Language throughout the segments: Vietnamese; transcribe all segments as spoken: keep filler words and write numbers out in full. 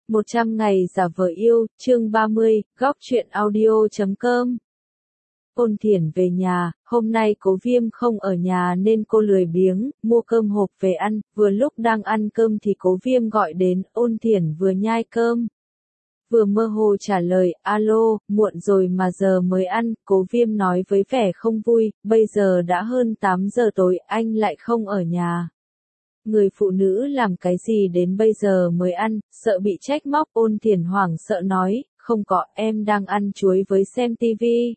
một trăm ngày giả vờ yêu, chương ba mươi, góc truyện audio chấm com. Ôn Thiển về nhà, hôm nay Cố Viêm không ở nhà nên cô lười biếng, mua cơm hộp về ăn, vừa lúc đang ăn cơm thì Cố Viêm gọi đến, Ôn Thiển vừa nhai cơm. Vừa mơ hồ trả lời, alo, muộn rồi mà giờ mới ăn, Cố Viêm nói với vẻ không vui, bây giờ đã hơn tám giờ tối, anh lại không ở nhà. Người phụ nữ làm cái gì đến bây giờ mới ăn, sợ bị trách móc, Ôn Thiển hoảng sợ nói, không có, em đang ăn chuối với xem tivi.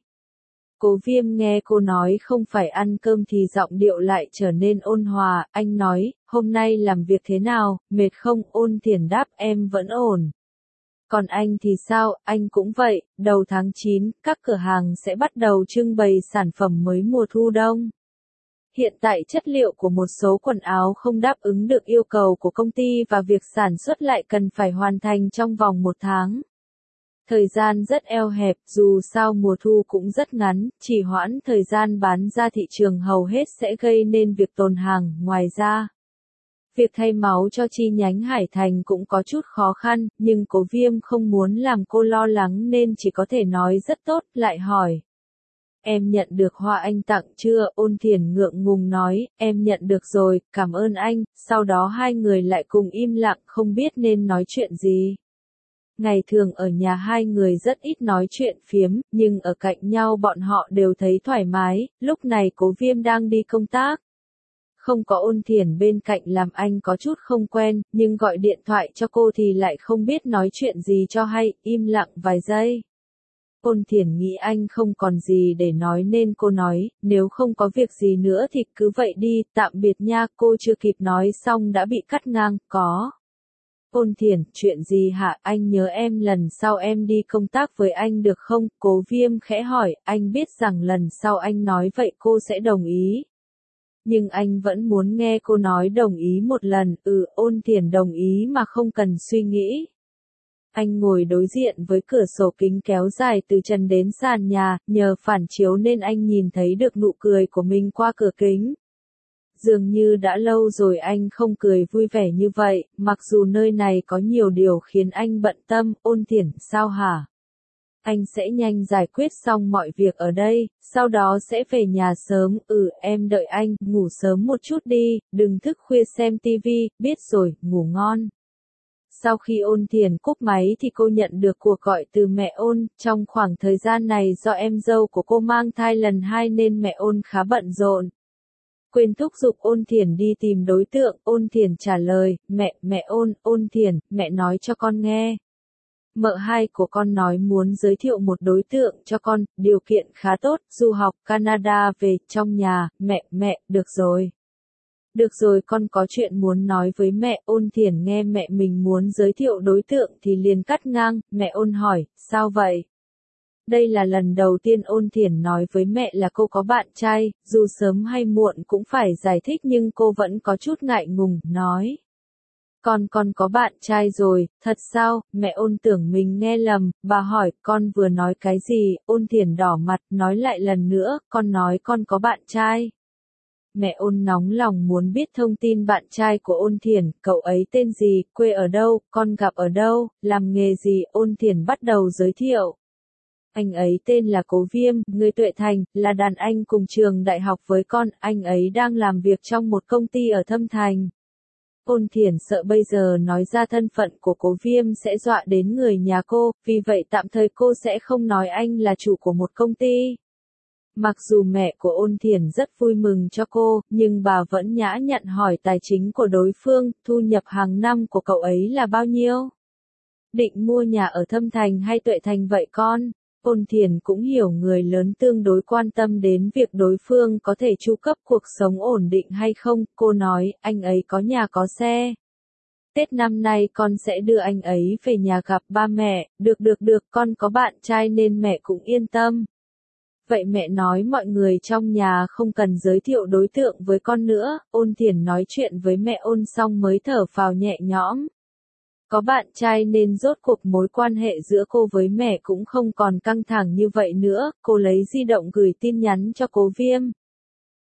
Cố Viêm nghe cô nói không phải ăn cơm thì giọng điệu lại trở nên ôn hòa, anh nói, hôm nay làm việc thế nào, mệt không, Ôn Thiển đáp em vẫn ổn. Còn anh thì sao, anh cũng vậy, đầu tháng chín, các cửa hàng sẽ bắt đầu trưng bày sản phẩm mới mùa thu đông. Hiện tại chất liệu của một số quần áo không đáp ứng được yêu cầu của công ty và việc sản xuất lại cần phải hoàn thành trong vòng một tháng. Thời gian rất eo hẹp, dù sao mùa thu cũng rất ngắn, chỉ hoãn thời gian bán ra thị trường hầu hết sẽ gây nên việc tồn hàng. Ngoài ra, việc thay máu cho chi nhánh Hải Thành cũng có chút khó khăn, nhưng Cố Viêm không muốn làm cô lo lắng nên chỉ có thể nói rất tốt, lại hỏi. Em nhận được hoa anh tặng chưa? Ôn Thiển ngượng ngùng nói, em nhận được rồi, cảm ơn anh. Sau đó hai người lại cùng im lặng, không biết nên nói chuyện gì. Ngày thường ở nhà hai người rất ít nói chuyện phiếm, nhưng ở cạnh nhau bọn họ đều thấy thoải mái. Lúc này Cố Viêm đang đi công tác. Không có Ôn Thiển bên cạnh làm anh có chút không quen, nhưng gọi điện thoại cho cô thì lại không biết nói chuyện gì cho hay, im lặng vài giây. Ôn Thiển nghĩ anh không còn gì để nói nên cô nói, nếu không có việc gì nữa thì cứ vậy đi, tạm biệt nha, cô chưa kịp nói xong đã bị cắt ngang, có. Ôn Thiển, chuyện gì hả, anh nhớ em lần sau em đi công tác với anh được không? Cố Viêm khẽ hỏi, anh biết rằng lần sau anh nói vậy cô sẽ đồng ý. Nhưng anh vẫn muốn nghe cô nói đồng ý một lần, ừ, Ôn Thiển đồng ý mà không cần suy nghĩ. Anh ngồi đối diện với cửa sổ kính kéo dài từ trần đến sàn nhà, nhờ phản chiếu nên anh nhìn thấy được nụ cười của mình qua cửa kính. Dường như đã lâu rồi anh không cười vui vẻ như vậy, mặc dù nơi này có nhiều điều khiến anh bận tâm. Ôn Thiển, sao hả? Anh sẽ nhanh giải quyết xong mọi việc ở đây, sau đó sẽ về nhà sớm, ừ, em đợi anh, ngủ sớm một chút đi, đừng thức khuya xem tivi, biết rồi, ngủ ngon. Sau khi Ôn Thiển cúp máy thì cô nhận được cuộc gọi từ mẹ Ôn, trong khoảng thời gian này do em dâu của cô mang thai lần hai nên mẹ Ôn khá bận rộn. Quên thúc giục Ôn Thiển đi tìm đối tượng, Ôn Thiển trả lời, mẹ, mẹ Ôn, Ôn Thiển, mẹ nói cho con nghe. Mợ hai của con nói muốn giới thiệu một đối tượng cho con, điều kiện khá tốt, du học Canada về, trong nhà, mẹ, mẹ, được rồi. Được rồi, con có chuyện muốn nói với mẹ. Ôn Thiển nghe mẹ mình muốn giới thiệu đối tượng thì liền cắt ngang, mẹ Ôn hỏi, sao vậy? Đây là lần đầu tiên Ôn Thiển nói với mẹ là cô có bạn trai, dù sớm hay muộn cũng phải giải thích nhưng cô vẫn có chút ngại ngùng, nói. Con con có bạn trai rồi, thật sao? Mẹ Ôn tưởng mình nghe lầm, bà hỏi, con vừa nói cái gì? Ôn Thiển đỏ mặt, nói lại lần nữa, con nói con có bạn trai. Mẹ Ôn nóng lòng muốn biết thông tin bạn trai của Ôn Thiển, cậu ấy tên gì, quê ở đâu, con gặp ở đâu, làm nghề gì? Ôn Thiển bắt đầu giới thiệu. Anh ấy tên là Cố Viêm, người Tuệ Thành, là đàn anh cùng trường đại học với con, anh ấy đang làm việc trong một công ty ở Thâm Thành. Ôn Thiển sợ bây giờ nói ra thân phận của Cố Viêm sẽ dọa đến người nhà cô, vì vậy tạm thời cô sẽ không nói anh là chủ của một công ty. Mặc dù mẹ của Ôn Thiển rất vui mừng cho cô, nhưng bà vẫn nhã nhặn hỏi tài chính của đối phương, thu nhập hàng năm của cậu ấy là bao nhiêu? Định mua nhà ở Thâm Thành hay Tuệ Thành vậy con? Ôn Thiển cũng hiểu người lớn tương đối quan tâm đến việc đối phương có thể chu cấp cuộc sống ổn định hay không, cô nói, anh ấy có nhà có xe. Tết năm nay con sẽ đưa anh ấy về nhà gặp ba mẹ, được được được, con có bạn trai nên mẹ cũng yên tâm. Vậy mẹ nói mọi người trong nhà không cần giới thiệu đối tượng với con nữa. Ôn Thiển nói chuyện với mẹ Ôn xong mới thở phào nhẹ nhõm. Có bạn trai nên rốt cuộc mối quan hệ giữa cô với mẹ cũng không còn căng thẳng như vậy nữa. Cô lấy di động gửi tin nhắn cho Cố Viêm.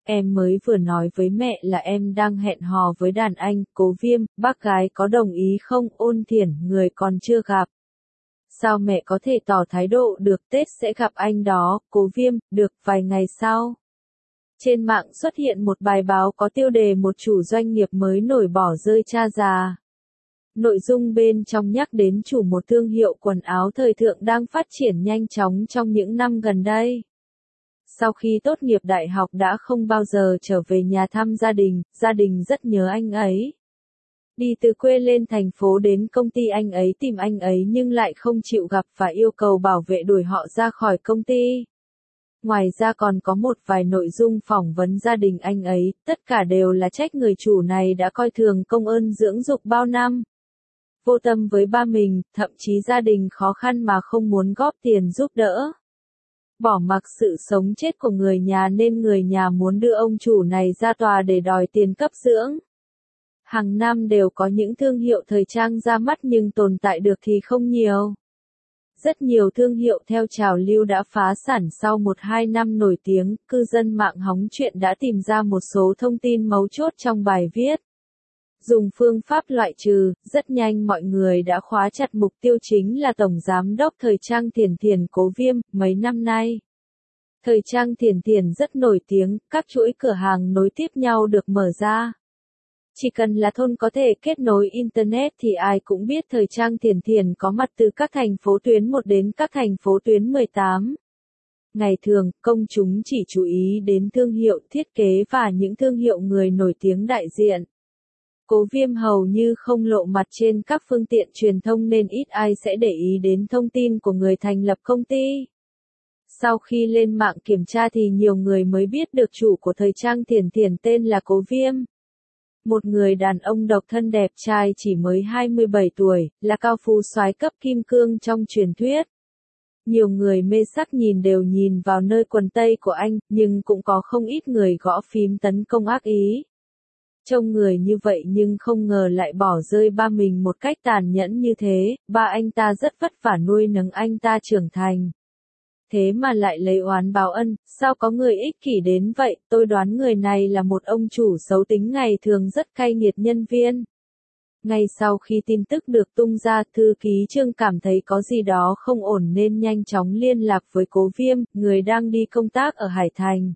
Em mới vừa nói với mẹ là em đang hẹn hò với đàn anh, Cố Viêm, bác gái có đồng ý không? Ôn Thiển, người còn chưa gặp. Sao mẹ có thể tỏ thái độ được, Tết sẽ gặp anh đó, Cố Viêm, được, vài ngày sau. Trên mạng xuất hiện một bài báo có tiêu đề một chủ doanh nghiệp mới nổi bỏ rơi cha già. Nội dung bên trong nhắc đến chủ một thương hiệu quần áo thời thượng đang phát triển nhanh chóng trong những năm gần đây. Sau khi tốt nghiệp đại học đã không bao giờ trở về nhà thăm gia đình, gia đình rất nhớ anh ấy. Đi từ quê lên thành phố đến công ty anh ấy tìm anh ấy nhưng lại không chịu gặp và yêu cầu bảo vệ đuổi họ ra khỏi công ty. Ngoài ra còn có một vài nội dung phỏng vấn gia đình anh ấy, tất cả đều là trách người chủ này đã coi thường công ơn dưỡng dục bao năm. Vô tâm với ba mình, thậm chí gia đình khó khăn mà không muốn góp tiền giúp đỡ. Bỏ mặc sự sống chết của người nhà nên người nhà muốn đưa ông chủ này ra tòa để đòi tiền cấp dưỡng. Hàng năm đều có những thương hiệu thời trang ra mắt nhưng tồn tại được thì không nhiều. Rất nhiều thương hiệu theo trào lưu đã phá sản sau một hai năm nổi tiếng, cư dân mạng hóng chuyện đã tìm ra một số thông tin mấu chốt trong bài viết. Dùng phương pháp loại trừ, rất nhanh mọi người đã khóa chặt mục tiêu chính là Tổng Giám đốc Thời trang Thiển Thiển Cố Viêm, mấy năm nay. Thời trang Thiển Thiển rất nổi tiếng, các chuỗi cửa hàng nối tiếp nhau được mở ra. Chỉ cần là thôn có thể kết nối Internet thì ai cũng biết Thời trang Thiển Thiển có mặt từ các thành phố tuyến một đến các thành phố tuyến mười tám. Ngày thường, công chúng chỉ chú ý đến thương hiệu thiết kế và những thương hiệu người nổi tiếng đại diện. Cố Viêm hầu như không lộ mặt trên các phương tiện truyền thông nên ít ai sẽ để ý đến thông tin của người thành lập công ty. Sau khi lên mạng kiểm tra thì nhiều người mới biết được chủ của Thời trang Thiển Thiển tên là Cố Viêm. Một người đàn ông độc thân đẹp trai chỉ mới hai mươi bảy tuổi, là cao phú soái cấp kim cương trong truyền thuyết. Nhiều người mê sắc nhìn đều nhìn vào nơi quần tây của anh, nhưng cũng có không ít người gõ phím tấn công ác ý. Trông người như vậy nhưng không ngờ lại bỏ rơi ba mình một cách tàn nhẫn như thế, ba anh ta rất vất vả nuôi nấng anh ta trưởng thành. Thế mà lại lấy oán báo ân, sao có người ích kỷ đến vậy, tôi đoán người này là một ông chủ xấu tính ngày thường rất cay nghiệt nhân viên. Ngay sau khi tin tức được tung ra, thư ký Trương cảm thấy có gì đó không ổn nên nhanh chóng liên lạc với Cố Viêm, người đang đi công tác ở Hải Thành.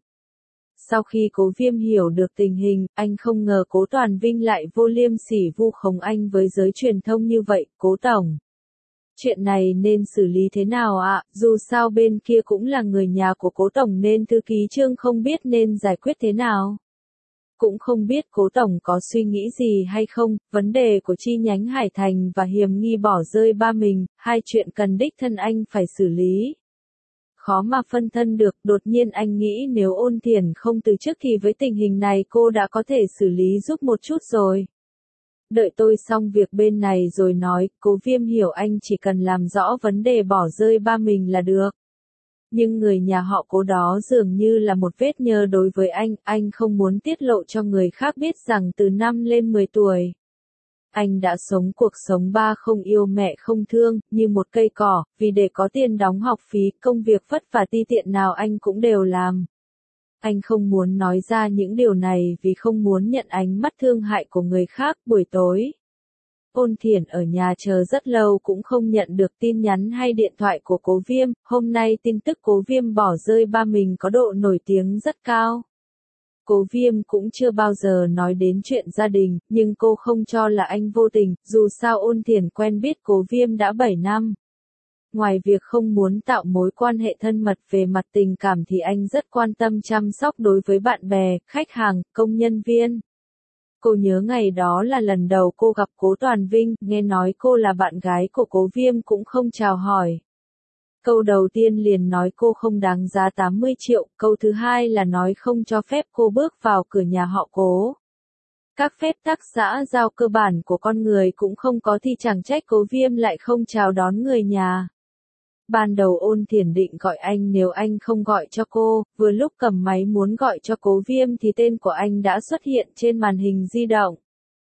Sau khi Cố Viêm hiểu được tình hình, anh không ngờ Cố Toàn Vinh lại vô liêm sỉ vu khống anh với giới truyền thông như vậy, Cố Tổng. Chuyện này nên xử lý thế nào ạ? À? Dù sao bên kia cũng là người nhà của Cố Tổng nên thư ký Trương không biết nên giải quyết thế nào. Cũng không biết Cố Tổng có suy nghĩ gì hay không, vấn đề của chi nhánh Hải Thành và hiểm nghi bỏ rơi ba mình, hai chuyện cần đích thân anh phải xử lý. Khó mà phân thân được, đột nhiên anh nghĩ nếu Ôn Thiển không từ chức thì với tình hình này cô đã có thể xử lý giúp một chút rồi. Đợi tôi xong việc bên này rồi nói, Cố Viêm hiểu anh chỉ cần làm rõ vấn đề bỏ rơi ba mình là được. Nhưng người nhà họ Cố đó dường như là một vết nhơ đối với anh, anh không muốn tiết lộ cho người khác biết rằng từ năm lên mười tuổi. Anh đã sống cuộc sống ba không yêu mẹ không thương, như một cây cỏ, vì để có tiền đóng học phí, công việc vất vả ti tiện nào anh cũng đều làm. Anh không muốn nói ra những điều này vì không muốn nhận ánh mắt thương hại của người khác. Buổi tối, Ôn Thiển ở nhà chờ rất lâu cũng không nhận được tin nhắn hay điện thoại của Cố Viêm. Hôm nay tin tức Cố Viêm bỏ rơi ba mình có độ nổi tiếng rất cao. Cố Viêm cũng chưa bao giờ nói đến chuyện gia đình, nhưng cô không cho là anh vô tình, dù sao Ôn Thiển quen biết Cố Viêm đã bảy năm. Ngoài việc không muốn tạo mối quan hệ thân mật về mặt tình cảm thì anh rất quan tâm chăm sóc đối với bạn bè, khách hàng, công nhân viên. Cô nhớ ngày đó là lần đầu cô gặp Cố Toàn Vinh, nghe nói cô là bạn gái của Cố Viêm cũng không chào hỏi. Câu đầu tiên liền nói cô không đáng giá tám mươi triệu, câu thứ hai là nói không cho phép cô bước vào cửa nhà họ Cố. Các phép tắc xã giao cơ bản của con người cũng không có thì chẳng trách Cố Viêm lại không chào đón người nhà. Ban đầu Ôn Thiển định gọi anh nếu anh không gọi cho cô, vừa lúc cầm máy muốn gọi cho Cố Viêm thì tên của anh đã xuất hiện trên màn hình di động.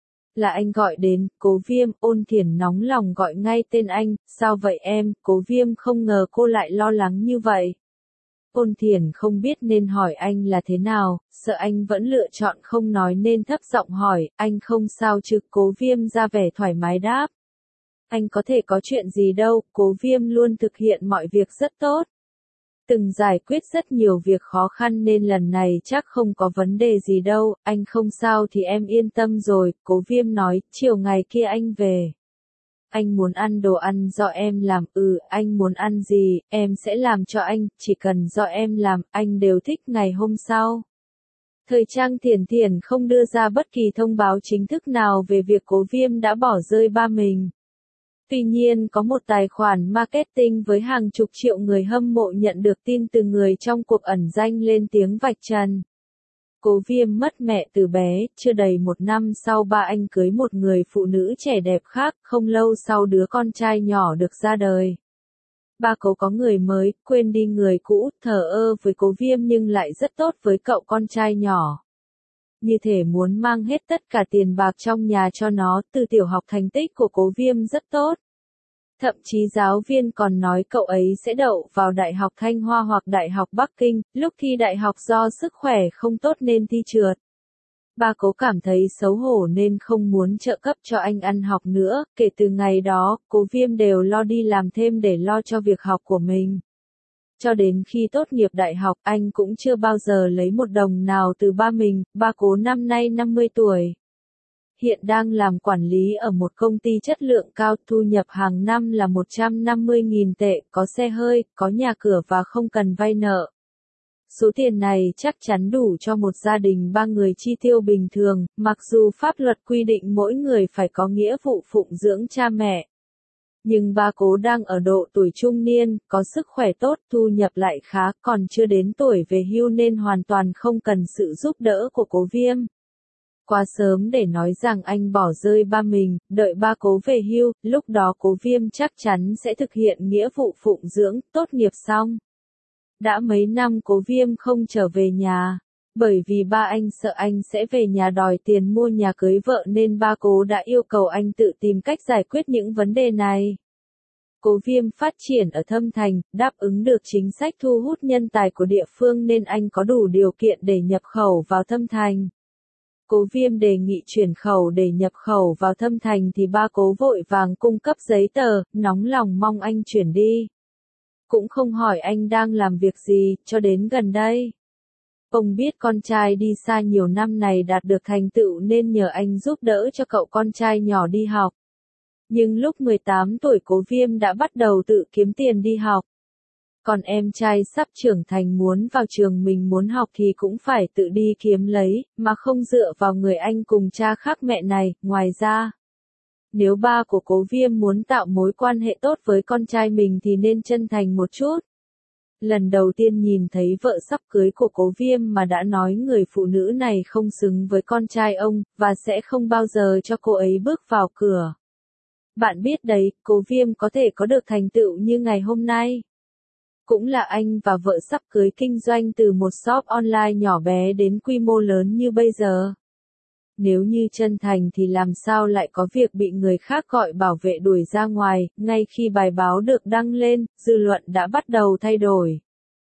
Là anh gọi đến, Cố Viêm, Ôn Thiển nóng lòng gọi ngay tên anh, sao vậy em, Cố Viêm không ngờ cô lại lo lắng như vậy. Ôn Thiển không biết nên hỏi anh là thế nào, sợ anh vẫn lựa chọn không nói nên thấp giọng hỏi, anh không sao chứ? Cố Viêm ra vẻ thoải mái đáp. Anh có thể có chuyện gì đâu, Cố Viêm luôn thực hiện mọi việc rất tốt. Từng giải quyết rất nhiều việc khó khăn nên lần này chắc không có vấn đề gì đâu, anh không sao thì em yên tâm rồi, Cố Viêm nói, chiều ngày kia anh về. Anh muốn ăn đồ ăn do em làm, ừ, anh muốn ăn gì, em sẽ làm cho anh, chỉ cần do em làm, anh đều thích. Ngày hôm sau. Thời trang Thiển Thiển không đưa ra bất kỳ thông báo chính thức nào về việc Cố Viêm đã bỏ rơi ba mình. Tuy nhiên có một tài khoản marketing với hàng chục triệu người hâm mộ nhận được tin từ người trong cuộc ẩn danh lên tiếng vạch trần. Cố Viêm mất mẹ từ bé, chưa đầy một năm sau ba anh cưới một người phụ nữ trẻ đẹp khác, không lâu sau đứa con trai nhỏ được ra đời. Ba Cố có người mới, quên đi người cũ, thờ ơ với Cố Viêm nhưng lại rất tốt với cậu con trai nhỏ. Như thể muốn mang hết tất cả tiền bạc trong nhà cho nó, từ tiểu học thành tích của Cố Viêm rất tốt. Thậm chí giáo viên còn nói cậu ấy sẽ đậu vào Đại học Thanh Hoa hoặc Đại học Bắc Kinh, lúc thi đại học do sức khỏe không tốt nên thi trượt. Ba Cố cảm thấy xấu hổ nên không muốn trợ cấp cho anh ăn học nữa, kể từ ngày đó, Cố Viêm đều lo đi làm thêm để lo cho việc học của mình. Cho đến khi tốt nghiệp đại học, anh cũng chưa bao giờ lấy một đồng nào từ ba mình. Ba Cố năm nay năm mươi tuổi. Hiện đang làm quản lý ở một công ty chất lượng cao, thu nhập hàng năm là một trăm năm mươi nghìn tệ, có xe hơi, có nhà cửa và không cần vay nợ. Số tiền này chắc chắn đủ cho một gia đình ba người chi tiêu bình thường, mặc dù pháp luật quy định mỗi người phải có nghĩa vụ phụng dưỡng cha mẹ. Nhưng ba Cố đang ở độ tuổi trung niên, có sức khỏe tốt, thu nhập lại khá, còn chưa đến tuổi về hưu nên hoàn toàn không cần sự giúp đỡ của Cố Viêm. Quá sớm để nói rằng anh bỏ rơi ba mình, đợi ba Cố về hưu, lúc đó Cố Viêm chắc chắn sẽ thực hiện nghĩa vụ phụng dưỡng, tốt nghiệp xong. Đã mấy năm Cố Viêm không trở về nhà, bởi vì ba anh sợ anh sẽ về nhà đòi tiền mua nhà cưới vợ nên ba Cố đã yêu cầu anh tự tìm cách giải quyết những vấn đề này. Cố Viêm phát triển ở Thâm Thành, đáp ứng được chính sách thu hút nhân tài của địa phương nên anh có đủ điều kiện để nhập khẩu vào Thâm Thành. Cố Viêm đề nghị chuyển khẩu để nhập khẩu vào Thâm Thành thì ba Cố vội vàng cung cấp giấy tờ, nóng lòng mong anh chuyển đi. Cũng không hỏi anh đang làm việc gì, cho đến gần đây. Ông biết con trai đi xa nhiều năm này đạt được thành tựu nên nhờ anh giúp đỡ cho cậu con trai nhỏ đi học. Nhưng lúc mười tám tuổi Cố Viêm đã bắt đầu tự kiếm tiền đi học. Còn em trai sắp trưởng thành muốn vào trường mình muốn học thì cũng phải tự đi kiếm lấy, mà không dựa vào người anh cùng cha khác mẹ này. Ngoài ra, nếu ba của Cố Viêm muốn tạo mối quan hệ tốt với con trai mình thì nên chân thành một chút. Lần đầu tiên nhìn thấy vợ sắp cưới của Cố Viêm mà đã nói người phụ nữ này không xứng với con trai ông, và sẽ không bao giờ cho cô ấy bước vào cửa. Bạn biết đấy, Cố Viêm có thể có được thành tựu như ngày hôm nay. Cũng là anh và vợ sắp cưới kinh doanh từ một shop online nhỏ bé đến quy mô lớn như bây giờ. Nếu như chân thành thì làm sao lại có việc bị người khác gọi bảo vệ đuổi ra ngoài, ngay khi bài báo được đăng lên, dư luận đã bắt đầu thay đổi.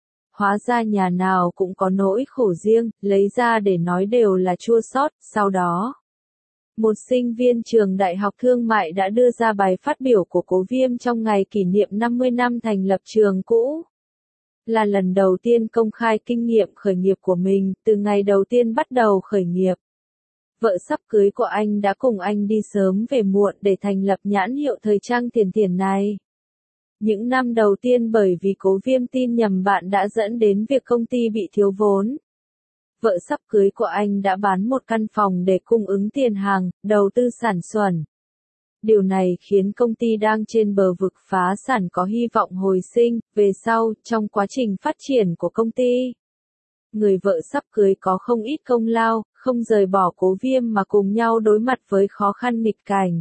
Hóa ra nhà nào cũng có nỗi khổ riêng, lấy ra để nói đều là chua xót. Sau đó, một sinh viên trường Đại học Thương mại đã đưa ra bài phát biểu của Cố Viêm trong ngày kỷ niệm năm mươi năm thành lập trường cũ. Là lần đầu tiên công khai kinh nghiệm khởi nghiệp của mình, từ ngày đầu tiên bắt đầu khởi nghiệp. Vợ sắp cưới của anh đã cùng anh đi sớm về muộn để thành lập nhãn hiệu thời trang Thiển Thiển này. Những năm đầu tiên bởi vì Cố Viêm tin nhầm bạn đã dẫn đến việc công ty bị thiếu vốn. Vợ sắp cưới của anh đã bán một căn phòng để cung ứng tiền hàng, đầu tư sản xuất. Điều này khiến công ty đang trên bờ vực phá sản có hy vọng hồi sinh. Về sau, trong quá trình phát triển của công ty, người vợ sắp cưới có không ít công lao, không rời bỏ Cố Viêm mà cùng nhau đối mặt với khó khăn nghịch cảnh.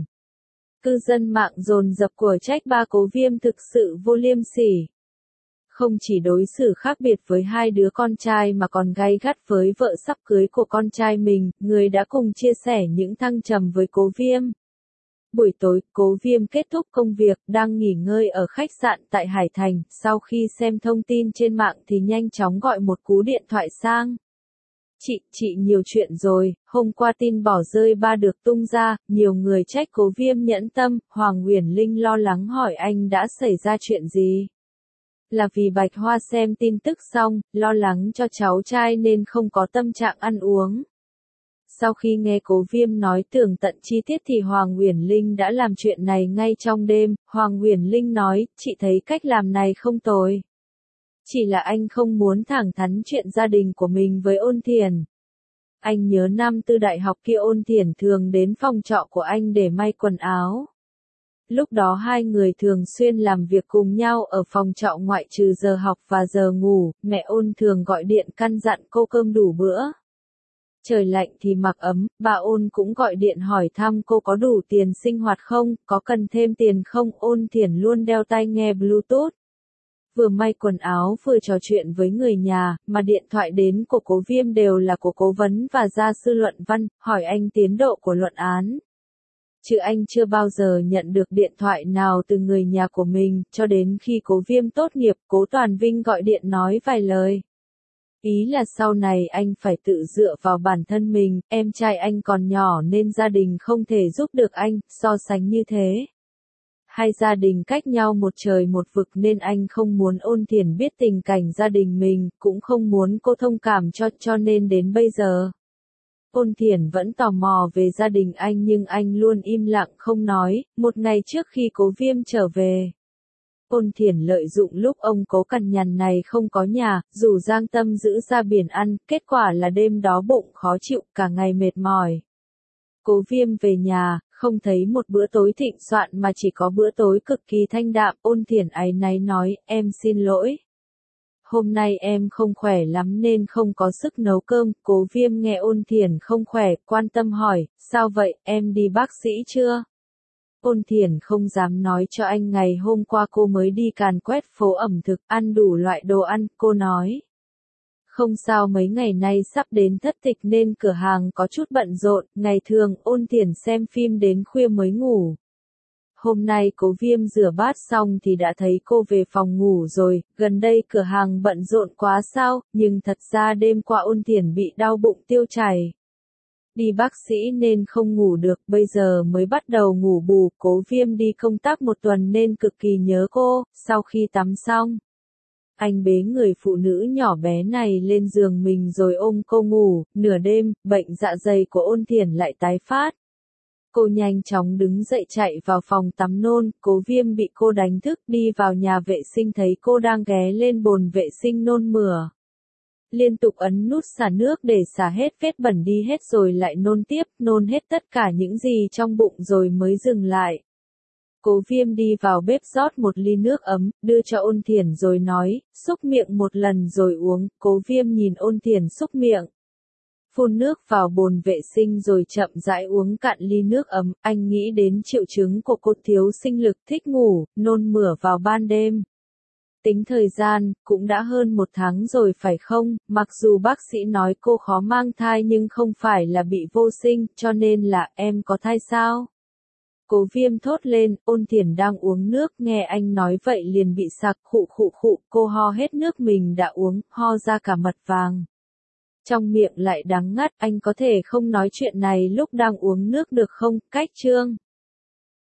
Cư dân mạng dồn dập của trách ba Cố Viêm thực sự vô liêm sỉ. Không chỉ đối xử khác biệt với hai đứa con trai mà còn gay gắt với vợ sắp cưới của con trai mình, người đã cùng chia sẻ những thăng trầm với Cố Viêm. Buổi tối, Cố Viêm kết thúc công việc, đang nghỉ ngơi ở khách sạn tại Hải Thành, sau khi xem thông tin trên mạng thì nhanh chóng gọi một cú điện thoại sang. Chị, chị nhiều chuyện rồi, hôm qua tin bỏ rơi ba được tung ra, nhiều người trách Cố Viêm nhẫn tâm, Hoàng Uyển Linh lo lắng hỏi anh đã xảy ra chuyện gì. Là vì Bạch Hoa xem tin tức xong, lo lắng cho cháu trai nên không có tâm trạng ăn uống. Sau khi nghe Cố Viêm nói tường tận chi tiết thì Hoàng Uyển Linh đã làm chuyện này ngay trong đêm. Hoàng Uyển Linh nói, chị thấy cách làm này không tồi. Chỉ là anh không muốn thẳng thắn chuyện gia đình của mình với Ôn Thiển. Anh nhớ năm tư đại học kia Ôn Thiển thường đến phòng trọ của anh để may quần áo. Lúc đó hai người thường xuyên làm việc cùng nhau ở phòng trọ ngoại trừ giờ học và giờ ngủ, mẹ Ôn thường gọi điện căn dặn cô cơm đủ bữa. Trời lạnh thì mặc ấm, bà Ôn cũng gọi điện hỏi thăm cô có đủ tiền sinh hoạt không, có cần thêm tiền không. Ôn Thiển luôn đeo tai nghe Bluetooth. Vừa may quần áo vừa trò chuyện với người nhà, mà điện thoại đến của Cố Viêm đều là của cố vấn và gia sư luận văn, hỏi anh tiến độ của luận án. Chứ anh chưa bao giờ nhận được điện thoại nào từ người nhà của mình, cho đến khi Cố Viêm tốt nghiệp, Cố Toàn Vinh gọi điện nói vài lời. Ý là sau này anh phải tự dựa vào bản thân mình, em trai anh còn nhỏ nên gia đình không thể giúp được anh, so sánh như thế. Hai gia đình cách nhau một trời một vực nên anh không muốn Ôn Thiển biết tình cảnh gia đình mình, cũng không muốn cô thông cảm cho, cho nên đến bây giờ. Ôn Thiển vẫn tò mò về gia đình anh nhưng anh luôn im lặng không nói. Một ngày trước khi Cố Viêm trở về, Ôn Thiển lợi dụng lúc ông Cố cằn nhằn này không có nhà, rủ Giang Tâm giữ ra biển ăn, kết quả là đêm đó bụng khó chịu, cả ngày mệt mỏi. Cố Viêm về nhà, không thấy một bữa tối thịnh soạn mà chỉ có bữa tối cực kỳ thanh đạm. Ôn Thiển áy náy nói, em xin lỗi. Hôm nay em không khỏe lắm nên không có sức nấu cơm. Cố Viêm nghe Ôn Thiển không khỏe, quan tâm hỏi, sao vậy, em đi bác sĩ chưa? Ôn Thiển không dám nói cho anh ngày hôm qua cô mới đi càn quét phố ẩm thực, ăn đủ loại đồ ăn, cô nói. Không sao, mấy ngày nay sắp đến thất tịch nên cửa hàng có chút bận rộn, ngày thường Ôn Thiển xem phim đến khuya mới ngủ. Hôm nay Cố Viêm rửa bát xong thì đã thấy cô về phòng ngủ rồi, gần đây cửa hàng bận rộn quá sao, nhưng thật ra đêm qua Ôn Thiển bị đau bụng tiêu chảy. Đi bác sĩ nên không ngủ được, bây giờ mới bắt đầu ngủ bù. Cố Viêm đi công tác một tuần nên cực kỳ nhớ cô. Sau khi tắm xong, anh bế người phụ nữ nhỏ bé này lên giường mình rồi ôm cô ngủ. Nửa đêm, bệnh dạ dày của Ôn Thiển lại tái phát. Cô nhanh chóng đứng dậy chạy vào phòng tắm nôn. Cố Viêm bị cô đánh thức, đi vào nhà vệ sinh thấy cô đang ghé lên bồn vệ sinh nôn mửa. Liên tục ấn nút xả nước để xả hết vết bẩn đi hết rồi lại nôn tiếp, nôn hết tất cả những gì trong bụng rồi mới dừng lại. Cố Viêm đi vào bếp rót một ly nước ấm, đưa cho Ôn Thiển rồi nói, xúc miệng một lần rồi uống. Cố Viêm nhìn Ôn Thiển xúc miệng, phun nước vào bồn vệ sinh rồi chậm rãi uống cạn ly nước ấm. Anh nghĩ đến triệu chứng của cô thiếu sinh lực, thích ngủ, nôn mửa vào ban đêm. Tính thời gian, cũng đã hơn một tháng rồi phải không, mặc dù bác sĩ nói cô khó mang thai nhưng không phải là bị vô sinh, cho nên là em có thai sao? Cố Viêm thốt lên. Ôn Thiển đang uống nước, nghe anh nói vậy liền bị sặc, khụ khụ khụ, cô ho hết nước mình đã uống, ho ra cả mật vàng. Trong miệng lại đắng ngắt, anh có thể không nói chuyện này lúc đang uống nước được không, cách chương.